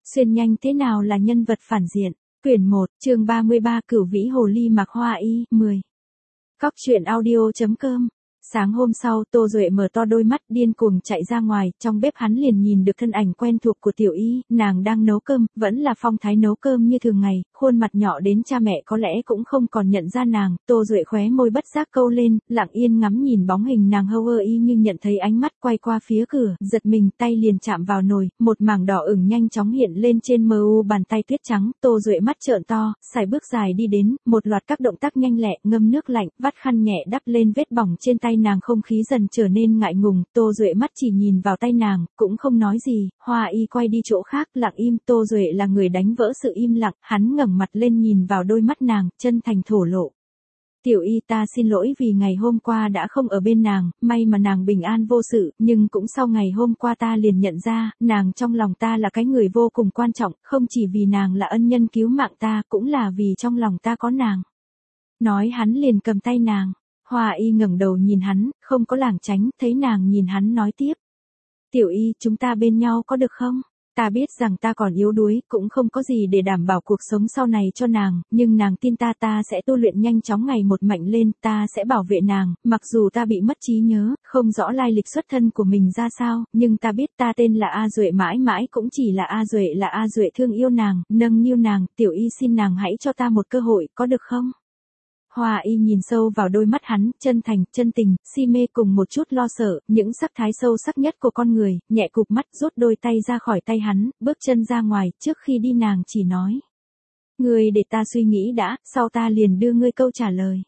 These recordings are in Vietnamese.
Xuyên nhanh thế nào là nhân vật phản diện? Quyển 1, chương 33 Cửu Vĩ Hồ Ly mặc hoa y, 10. Cóc truyện audio.com. Sáng hôm sau, Tô Duệ mở to đôi mắt điên cuồng chạy ra ngoài, trong bếp hắn liền nhìn được thân ảnh quen thuộc của Tiểu Y, nàng đang nấu cơm, vẫn là phong thái nấu cơm như thường ngày, khuôn mặt nhỏ đến cha mẹ có lẽ cũng không còn nhận ra nàng. Tô Duệ khóe môi bất giác câu lên, lặng yên ngắm nhìn bóng hình nàng hâu ơ y nhưng nhận thấy ánh mắt quay qua phía cửa, giật mình, tay liền chạm vào nồi, một mảng đỏ ửng nhanh chóng hiện lên trên mờ u bàn tay tuyết trắng. Tô Duệ mắt trợn to, sải bước dài đi đến, một loạt các động tác nhanh lẹ, ngâm nước lạnh, vắt khăn nhẹ đắp lên vết bỏng trên tay nàng. Không khí dần trở nên ngại ngùng, Tô Duệ mắt chỉ nhìn vào tay nàng, cũng không nói gì. Hoa y quay đi chỗ khác, lặng im. Tô Duệ là người đánh vỡ sự im lặng, hắn ngẩng mặt lên nhìn vào đôi mắt nàng, chân thành thổ lộ. Tiểu Y, ta xin lỗi vì ngày hôm qua đã không ở bên nàng, may mà nàng bình an vô sự, nhưng cũng sau ngày hôm qua ta liền nhận ra, nàng trong lòng ta là cái người vô cùng quan trọng, không chỉ vì nàng là ân nhân cứu mạng ta, cũng là vì trong lòng ta có nàng. Nói hắn liền cầm tay nàng. Hoa y ngẩng đầu nhìn hắn, không có lảng tránh, thấy nàng nhìn hắn nói tiếp. Tiểu Y, chúng ta bên nhau có được không? Ta biết rằng ta còn yếu đuối, cũng không có gì để đảm bảo cuộc sống sau này cho nàng, nhưng nàng tin ta, ta sẽ tu luyện nhanh chóng ngày một mạnh lên, ta sẽ bảo vệ nàng, mặc dù ta bị mất trí nhớ, không rõ lai lịch xuất thân của mình ra sao, nhưng ta biết ta tên là A Duệ, mãi mãi cũng chỉ là A Duệ, là A Duệ thương yêu nàng, nâng niu nàng. Tiểu Y, xin nàng hãy cho ta một cơ hội, có được không? Hoa y nhìn sâu vào đôi mắt hắn, chân thành, chân tình, si mê cùng một chút lo sợ, những sắc thái sâu sắc nhất của con người, nhẹ cụp mắt rút đôi tay ra khỏi tay hắn, bước chân ra ngoài, trước khi đi nàng chỉ nói. Ngươi để ta suy nghĩ đã, sau ta liền đưa ngươi câu trả lời.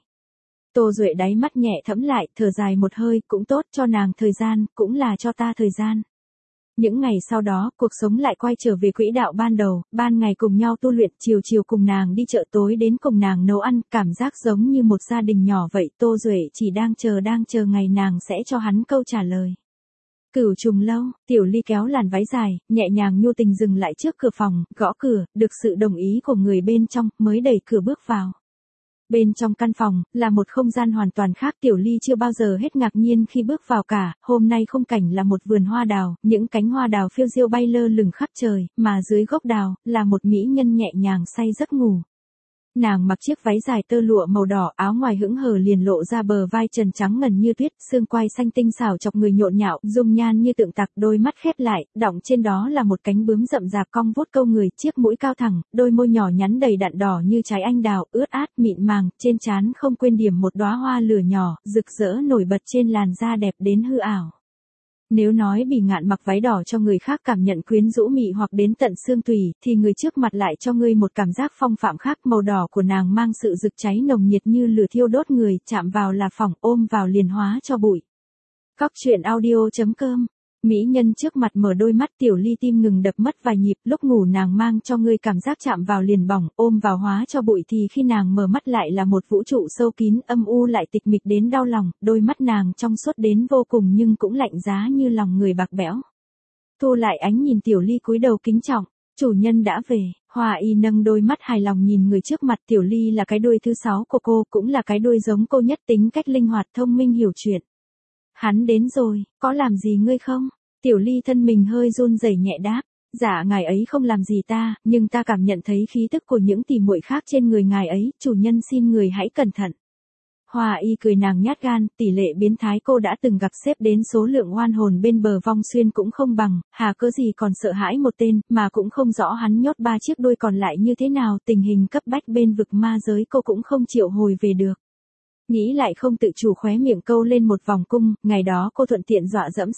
Tô Duệ đáy mắt nhẹ thẫm lại, thở dài một hơi, cũng tốt, cho nàng thời gian, cũng là cho ta thời gian. Những ngày sau đó, cuộc sống lại quay trở về quỹ đạo ban đầu, ban ngày cùng nhau tu luyện, chiều chiều cùng nàng đi chợ, tối đến cùng nàng nấu ăn, cảm giác giống như một gia đình nhỏ vậy. Tô Duệ chỉ đang chờ ngày nàng sẽ cho hắn câu trả lời. Cửu Trùng Lâu, Tiểu Ly kéo làn váy dài, nhẹ nhàng nhu tình dừng lại trước cửa phòng, gõ cửa, được sự đồng ý của người bên trong, mới đẩy cửa bước vào. Bên trong căn phòng, là một không gian hoàn toàn khác. Tiểu Ly chưa bao giờ hết ngạc nhiên khi bước vào cả, hôm nay khung cảnh là một vườn hoa đào, những cánh hoa đào phiêu diêu bay lơ lửng khắp trời, mà dưới gốc đào, là một mỹ nhân nhẹ nhàng say giấc ngủ. Nàng mặc chiếc váy dài tơ lụa màu đỏ, áo ngoài hững hờ liền lộ ra bờ vai trần trắng ngần như tuyết, xương quai xanh tinh xảo chọc người nhộn nhạo, dung nhan như tượng tạc, đôi mắt khép lại, đọng trên đó là một cánh bướm rậm rạp cong vuốt câu người, chiếc mũi cao thẳng, đôi môi nhỏ nhắn đầy đặn đỏ như trái anh đào, ướt át, mịn màng, trên trán không quên điểm một đóa hoa lửa nhỏ, rực rỡ nổi bật trên làn da đẹp đến hư ảo. Nếu nói Bỉ Ngạn mặc váy đỏ cho người khác cảm nhận quyến rũ mị hoặc đến tận xương tủy, thì người trước mặt lại cho ngươi một cảm giác phong phạm khác. Màu đỏ của nàng mang sự rực cháy nồng nhiệt như lửa thiêu đốt người, chạm vào là phỏng, ôm vào liền hóa cho bụi. Cóc truyện audio.com. Mỹ nhân trước mặt mở đôi mắt, Tiểu Ly tim ngừng đập mất vài nhịp, lúc ngủ nàng mang cho ngươi cảm giác chạm vào liền bỏng, ôm vào hóa cho bụi, thì khi nàng mở mắt lại là một vũ trụ sâu kín, âm u lại tịch mịch đến đau lòng, đôi mắt nàng trong suốt đến vô cùng nhưng cũng lạnh giá như lòng người bạc bẽo. Thu lại ánh nhìn, Tiểu Ly cúi đầu kính trọng, chủ nhân đã về. Hoa y nâng đôi mắt hài lòng nhìn người trước mặt. Tiểu Ly là cái đuôi thứ 6 của cô, cũng là cái đuôi giống cô nhất, tính cách linh hoạt, thông minh hiểu chuyện. Hắn đến rồi, có làm gì ngươi không? Tiểu Ly thân mình hơi run rẩy nhẹ đáp. Dạ ngài ấy không làm gì ta, nhưng ta cảm nhận thấy khí tức của những tỉ muội khác trên người ngài ấy, chủ nhân xin người hãy cẩn thận. Hoa y cười, nàng nhát gan, tỷ lệ biến thái cô đã từng gặp xếp đến số lượng oan hồn bên bờ vong xuyên cũng không bằng, hà cớ gì còn sợ hãi một tên, mà cũng không rõ hắn nhốt 3 chiếc đuôi còn lại như thế nào, tình hình cấp bách bên vực ma giới cô cũng không triệu hồi về được. Nghĩ lại không tự chủ khóe miệng câu lên một vòng cung, ngày đó cô thuận tiện dọa dẫm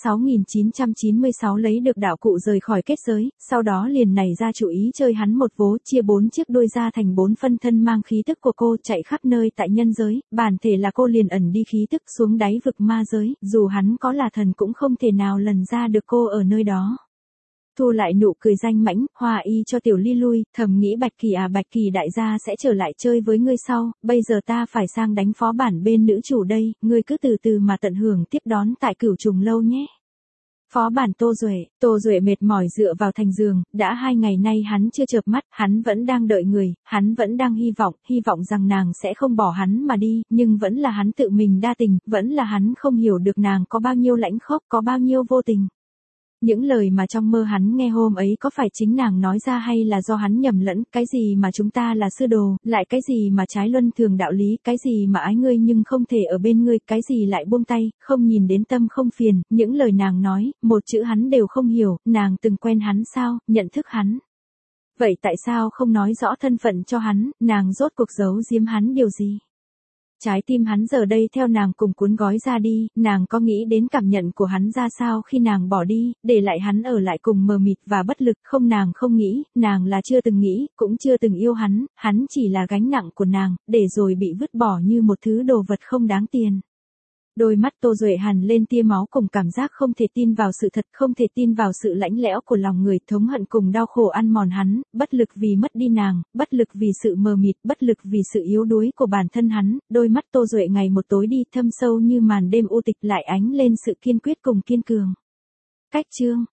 6996 lấy được đạo cụ rời khỏi kết giới, sau đó liền nảy ra chủ ý chơi hắn một vố, chia 4 chiếc đuôi ra thành 4 phân thân mang khí tức của cô chạy khắp nơi tại nhân giới, bản thể là cô liền ẩn đi khí tức xuống đáy vực ma giới, dù hắn có là thần cũng không thể nào lần ra được cô ở nơi đó. Thu lại nụ cười danh mãnh, Hoa y cho Tiểu Ly lui, thầm nghĩ Bạch Kỳ à, Bạch Kỳ đại gia sẽ trở lại chơi với ngươi sau, bây giờ ta phải sang đánh phó bản bên nữ chủ đây, ngươi cứ từ từ mà tận hưởng tiếp đón tại Cửu Trùng Lâu nhé. Phó bản Tô Duệ mệt mỏi dựa vào thành giường, đã 2 ngày nay hắn chưa chợp mắt, hắn vẫn đang đợi người, hắn vẫn đang hy vọng rằng nàng sẽ không bỏ hắn mà đi, nhưng vẫn là hắn tự mình đa tình, vẫn là hắn không hiểu được nàng có bao nhiêu lãnh khốc, có bao nhiêu vô tình. Những lời mà trong mơ hắn nghe hôm ấy có phải chính nàng nói ra hay là do hắn nhầm lẫn, cái gì mà chúng ta là sư đồ, lại cái gì mà trái luân thường đạo lý, cái gì mà ái ngươi nhưng không thể ở bên ngươi, cái gì lại buông tay, không nhìn đến tâm không phiền, những lời nàng nói, một chữ hắn đều không hiểu, nàng từng quen hắn sao, nhận thức hắn. Vậy tại sao không nói rõ thân phận cho hắn, nàng rốt cuộc giấu giếm hắn điều gì? Trái tim hắn giờ đây theo nàng cùng cuốn gói ra đi, nàng có nghĩ đến cảm nhận của hắn ra sao khi nàng bỏ đi, để lại hắn ở lại cùng mờ mịt và bất lực, không nàng không nghĩ, nàng là chưa từng nghĩ, cũng chưa từng yêu hắn chỉ là gánh nặng của nàng, để rồi bị vứt bỏ như một thứ đồ vật không đáng tiền. Đôi mắt Tô Duệ hằn lên tia máu cùng cảm giác không thể tin vào sự thật, không thể tin vào sự lãnh lẽo của lòng người, thống hận cùng đau khổ ăn mòn hắn, bất lực vì mất đi nàng, bất lực vì sự mờ mịt, bất lực vì sự yếu đuối của bản thân hắn, đôi mắt Tô Duệ ngày một tối đi, thâm sâu như màn đêm u tịch lại ánh lên sự kiên quyết cùng kiên cường. Cách chương